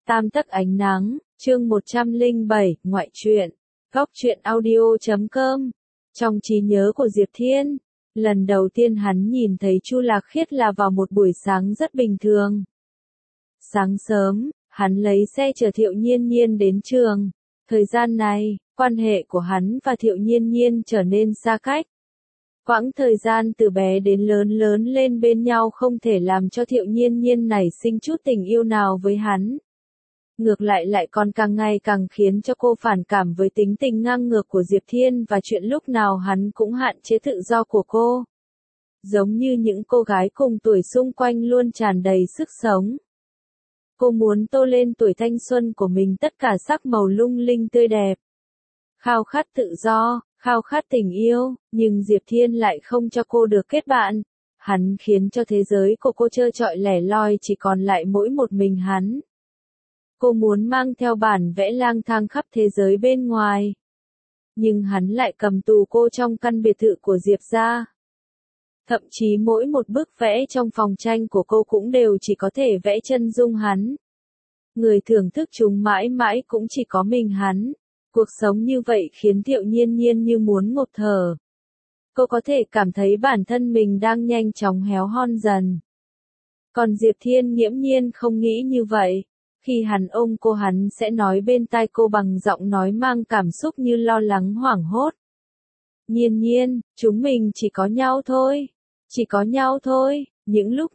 Tam tấc ánh nắng, chương 107, ngoại truyện, góc truyện audio.com. Trong trí nhớ của Diệp Thiên, lần đầu tiên hắn nhìn thấy Chu Lạc Khiết là vào một buổi sáng rất bình thường. Sáng sớm, hắn lấy xe chở Thiệu Nhiên Nhiên đến trường. Thời gian này, quan hệ của hắn và Thiệu Nhiên Nhiên trở nên xa cách. Quãng thời gian từ bé đến lớn lên bên nhau không thể làm cho Thiệu Nhiên Nhiên nảy sinh chút tình yêu nào với hắn. Ngược lại còn càng ngày càng khiến cho cô phản cảm với tính tình ngang ngược của Diệp Thiên và chuyện lúc nào hắn cũng hạn chế tự do của cô. Giống như những cô gái cùng tuổi xung quanh luôn tràn đầy sức sống. Cô muốn tô lên tuổi thanh xuân của mình tất cả sắc màu lung linh tươi đẹp. Khao khát tự do, khao khát tình yêu, nhưng Diệp Thiên lại không cho cô được kết bạn. Hắn khiến cho thế giới của cô trơ trọi lẻ loi chỉ còn lại mỗi một mình hắn. Cô muốn mang theo bản vẽ lang thang khắp thế giới bên ngoài. Nhưng hắn lại cầm tù cô trong căn biệt thự của Diệp gia. Thậm chí mỗi một bức vẽ trong phòng tranh của cô cũng đều chỉ có thể vẽ chân dung hắn. Người thưởng thức chúng mãi mãi cũng chỉ có mình hắn. Cuộc sống như vậy khiến Thiệu Nhiên Nhiên như muốn ngộp thở. Cô có thể cảm thấy bản thân mình đang nhanh chóng héo hon dần. Còn Diệp Thiên nghiễm nhiên không nghĩ như vậy. Khi hắn ôm cô hắn sẽ nói bên tai cô bằng giọng nói mang cảm xúc như lo lắng hoảng hốt. Nhiên Nhiên, chúng mình chỉ có nhau thôi. Chỉ có nhau thôi. Những lúc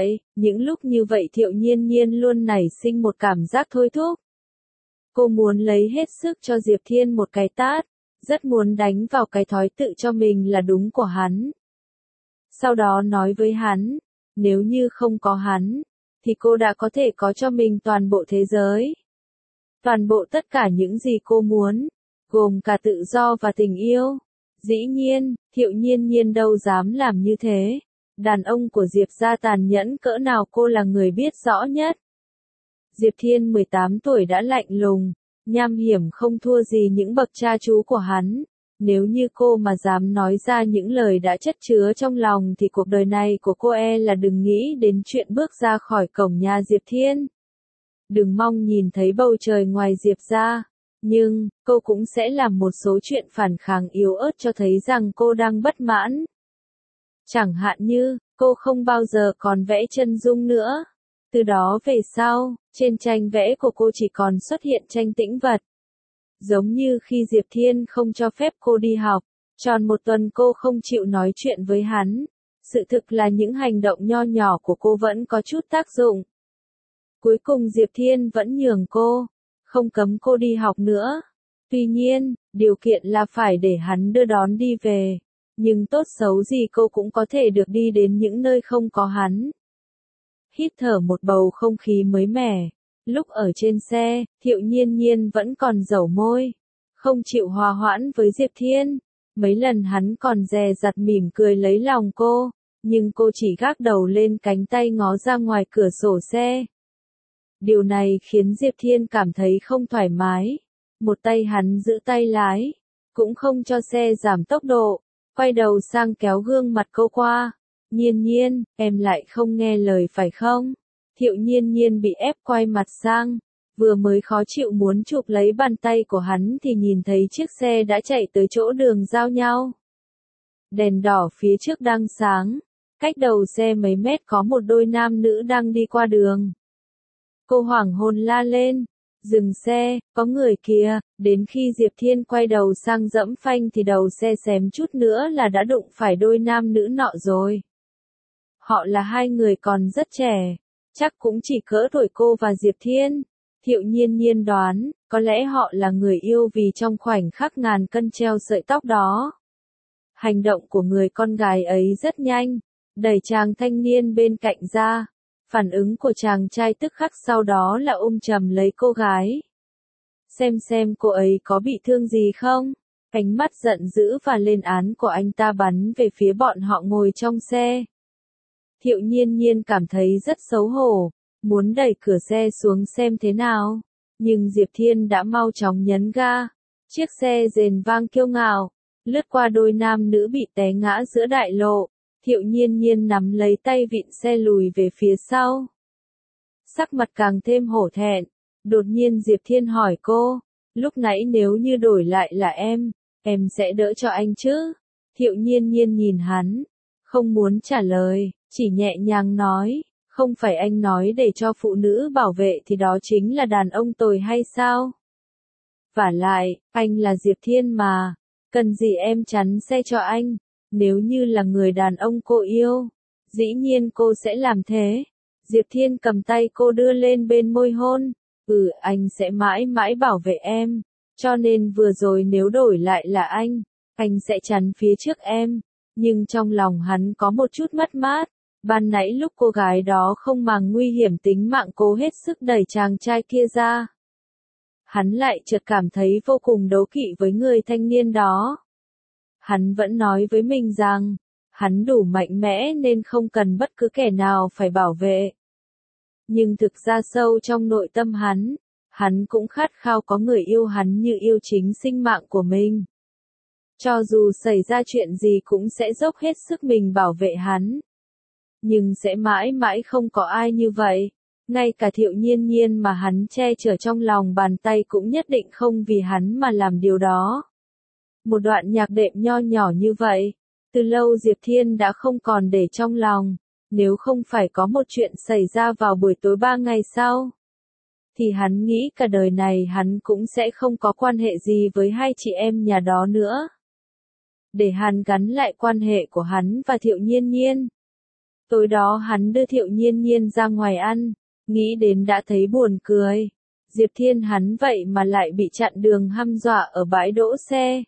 như vậy Thiệu Nhiên Nhiên luôn nảy sinh một cảm giác thôi thúc. Cô muốn lấy hết sức cho Diệp Thiên một cái tát, rất muốn đánh vào cái thói tự cho mình là đúng của hắn. Sau đó nói với hắn, nếu như không có hắn, thì cô đã có thể có cho mình toàn bộ thế giới. Toàn bộ tất cả những gì cô muốn, gồm cả tự do và tình yêu. Dĩ nhiên, Thiệu Nhiên Nhiên đâu dám làm như thế. Đàn ông của Diệp gia tàn nhẫn cỡ nào cô là người biết rõ nhất. Diệp Thiên 18 tuổi đã lạnh lùng, nham hiểm không thua gì những bậc cha chú của hắn. Nếu như cô mà dám nói ra những lời đã chất chứa trong lòng thì cuộc đời này của cô là đừng nghĩ đến chuyện bước ra khỏi cổng nhà Diệp Thiên. Đừng mong nhìn thấy bầu trời ngoài Diệp gia. Nhưng, cô cũng sẽ làm một số chuyện phản kháng yếu ớt cho thấy rằng cô đang bất mãn. Chẳng hạn như, cô không bao giờ còn vẽ chân dung nữa. Từ đó về sau, trên tranh vẽ của cô chỉ còn xuất hiện tranh tĩnh vật. Giống như khi Diệp Thiên không cho phép cô đi học, tròn một tuần cô không chịu nói chuyện với hắn. Sự thực là những hành động nho nhỏ của cô vẫn có chút tác dụng. Cuối cùng Diệp Thiên vẫn nhường cô, không cấm cô đi học nữa. Tuy nhiên, điều kiện là phải để hắn đưa đón đi về. Nhưng tốt xấu gì cô cũng có thể được đi đến những nơi không có hắn. Hít thở một bầu không khí mới mẻ. Lúc ở trên xe, Thiệu Nhiên Nhiên vẫn còn dẩu môi. Không chịu hòa hoãn với Diệp Thiên. Mấy lần hắn còn dè dặt mỉm cười lấy lòng cô. Nhưng cô chỉ gác đầu lên cánh tay ngó ra ngoài cửa sổ xe. Điều này khiến Diệp Thiên cảm thấy không thoải mái. Một tay hắn giữ tay lái. Cũng không cho xe giảm tốc độ. Quay đầu sang kéo gương mặt cô qua. Nhiên Nhiên, em lại không nghe lời phải không? Thiệu Nhiên Nhiên bị ép quay mặt sang. Vừa mới khó chịu muốn chụp lấy bàn tay của hắn thì nhìn thấy chiếc xe đã chạy tới chỗ đường giao nhau. Đèn đỏ phía trước đang sáng. Cách đầu xe mấy mét có một đôi nam nữ đang đi qua đường. Cô hoảng hồn la lên. Dừng xe, có người kìa. Đến khi Diệp Thiên quay đầu sang dẫm phanh thì đầu xe xém chút nữa là đã đụng phải đôi nam nữ nọ rồi. Họ là hai người còn rất trẻ. Chắc cũng chỉ cỡ tuổi cô và Diệp Thiên. Thiệu Nhiên Nhiên đoán, có lẽ họ là người yêu vì trong khoảnh khắc ngàn cân treo sợi tóc đó. Hành động của người con gái ấy rất nhanh. Đẩy chàng thanh niên bên cạnh ra. Phản ứng của chàng trai tức khắc sau đó là ôm chầm lấy cô gái. Xem cô ấy có bị thương gì không? Ánh mắt giận dữ và lên án của anh ta bắn về phía bọn họ ngồi trong xe. Thiệu Nhiên Nhiên cảm thấy rất xấu hổ, muốn đẩy cửa xe xuống xem thế nào. Nhưng Diệp Thiên đã mau chóng nhấn ga. Chiếc xe rền vang kiêu ngạo, lướt qua đôi nam nữ bị té ngã giữa đại lộ. Thiệu Nhiên Nhiên nắm lấy tay vịn xe lùi về phía sau. Sắc mặt càng thêm hổ thẹn, Đột nhiên Diệp Thiên hỏi cô, lúc nãy nếu như đổi lại là em sẽ đỡ cho anh chứ? Thiệu Nhiên Nhiên nhìn hắn, không muốn trả lời, chỉ nhẹ nhàng nói, không phải anh nói để cho phụ nữ bảo vệ thì đó chính là đàn ông tồi hay sao? Vả lại, anh là Diệp Thiên mà, cần gì em chắn xe cho anh, nếu như là người đàn ông cô yêu, dĩ nhiên cô sẽ làm thế. Diệp Thiên cầm tay cô đưa lên bên môi hôn, anh sẽ mãi mãi bảo vệ em, cho nên vừa rồi nếu đổi lại là anh sẽ chắn phía trước em, nhưng trong lòng hắn có một chút mất mát, ban nãy lúc cô gái đó không màng nguy hiểm tính mạng cố hết sức đẩy chàng trai kia ra. Hắn lại chợt cảm thấy vô cùng đố kỵ với người thanh niên đó. Hắn vẫn nói với mình rằng, hắn đủ mạnh mẽ nên không cần bất cứ kẻ nào phải bảo vệ. Nhưng thực ra sâu trong nội tâm hắn cũng khát khao có người yêu hắn như yêu chính sinh mạng của mình. Cho dù xảy ra chuyện gì cũng sẽ dốc hết sức mình bảo vệ hắn. Nhưng sẽ mãi mãi không có ai như vậy. Ngay cả Thiệu Nhiên Nhiên mà hắn che chở trong lòng bàn tay cũng nhất định không vì hắn mà làm điều đó. Một đoạn nhạc đệm nho nhỏ như vậy, từ lâu Diệp Thiên đã không còn để trong lòng, nếu không phải có một chuyện xảy ra vào buổi tối 3 ngày sau, thì hắn nghĩ cả đời này hắn cũng sẽ không có quan hệ gì với hai chị em nhà đó nữa. Để hắn gắn lại quan hệ của hắn và Thiệu Nhiên Nhiên. Tối đó hắn đưa Thiệu Nhiên Nhiên ra ngoài ăn, nghĩ đến đã thấy buồn cười. Diệp Thiên hắn vậy mà lại bị chặn đường hăm dọa ở bãi đỗ xe.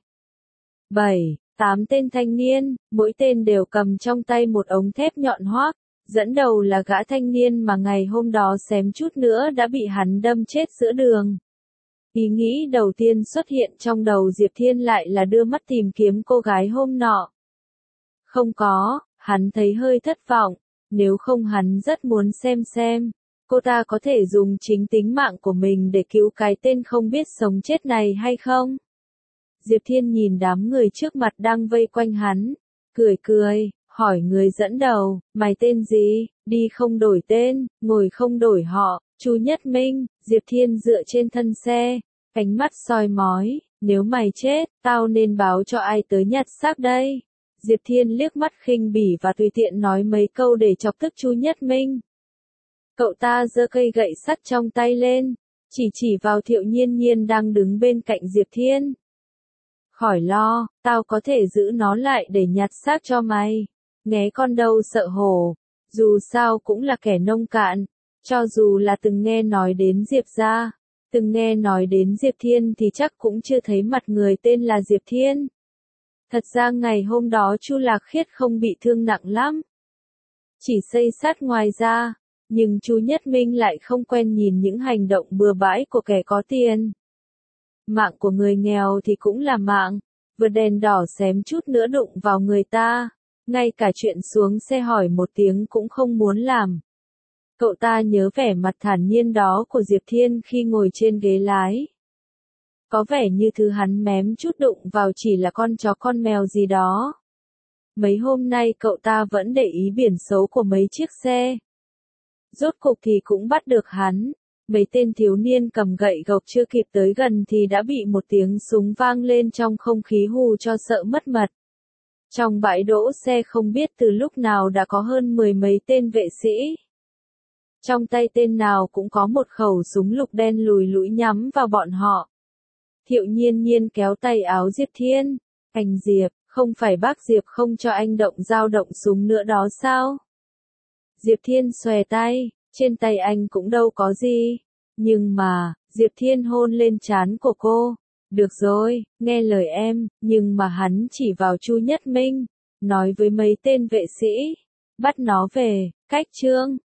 7-8 tên thanh niên, mỗi tên đều cầm trong tay một ống thép nhọn hoác, dẫn đầu là gã thanh niên mà ngày hôm đó xém chút nữa đã bị hắn đâm chết giữa đường. Ý nghĩ đầu tiên xuất hiện trong đầu Diệp Thiên lại là đưa mắt tìm kiếm cô gái hôm nọ. Không có, hắn thấy hơi thất vọng, nếu không hắn rất muốn xem, cô ta có thể dùng chính tính mạng của mình để cứu cái tên không biết sống chết này hay không? Diệp Thiên nhìn đám người trước mặt đang vây quanh hắn, cười, hỏi người dẫn đầu, mày tên gì, đi không đổi tên, ngồi không đổi họ, Chu Nhất Minh. Diệp Thiên dựa trên thân xe, ánh mắt soi mói, nếu mày chết, tao nên báo cho ai tới nhặt xác đây? Diệp Thiên liếc mắt khinh bỉ và tùy tiện nói mấy câu để chọc tức Chu Nhất Minh. Cậu ta giơ cây gậy sắt trong tay lên, chỉ vào Thiệu Nhiên Nhiên đang đứng bên cạnh Diệp Thiên. Khỏi lo, tao có thể giữ nó lại để nhặt xác cho mày. Nghé con đâu sợ hổ, dù sao cũng là kẻ nông cạn, cho dù là từng nghe nói đến Diệp gia, từng nghe nói đến Diệp Thiên thì chắc cũng chưa thấy mặt người tên là Diệp Thiên. Thật ra ngày hôm đó Chu Lạc Khiết không bị thương nặng lắm, chỉ xây sát ngoài ra, nhưng Chu Nhất Minh lại không quen nhìn những hành động bừa bãi của kẻ có tiền. Mạng của người nghèo thì cũng là mạng, vượt đèn đỏ xém chút nữa đụng vào người ta, ngay cả chuyện xuống xe hỏi một tiếng cũng không muốn làm. Cậu ta nhớ vẻ mặt thản nhiên đó của Diệp Thiên khi ngồi trên ghế lái. Có vẻ như thứ hắn mém chút đụng vào chỉ là con chó con mèo gì đó. Mấy hôm nay cậu ta vẫn để ý biển số của mấy chiếc xe. Rốt cục thì cũng bắt được hắn. Mấy tên thiếu niên cầm gậy gộc chưa kịp tới gần thì đã bị một tiếng súng vang lên trong không khí hù cho sợ mất mật. Trong bãi đỗ xe không biết từ lúc nào đã có hơn 10 mấy tên vệ sĩ. Trong tay tên nào cũng có một khẩu súng lục đen lùi lũi nhắm vào bọn họ. Thiệu Nhiên Nhiên kéo tay áo Diệp Thiên. Anh Diệp, không phải bác Diệp không cho anh động dao động súng nữa đó sao? Diệp Thiên xòe tay, trên tay anh cũng đâu có gì. Nhưng mà, Diệp Thiên hôn lên trán của cô. Được rồi, nghe lời em, nhưng mà hắn chỉ vào Chu Nhất Minh, nói với mấy tên vệ sĩ, bắt nó về, cách trương.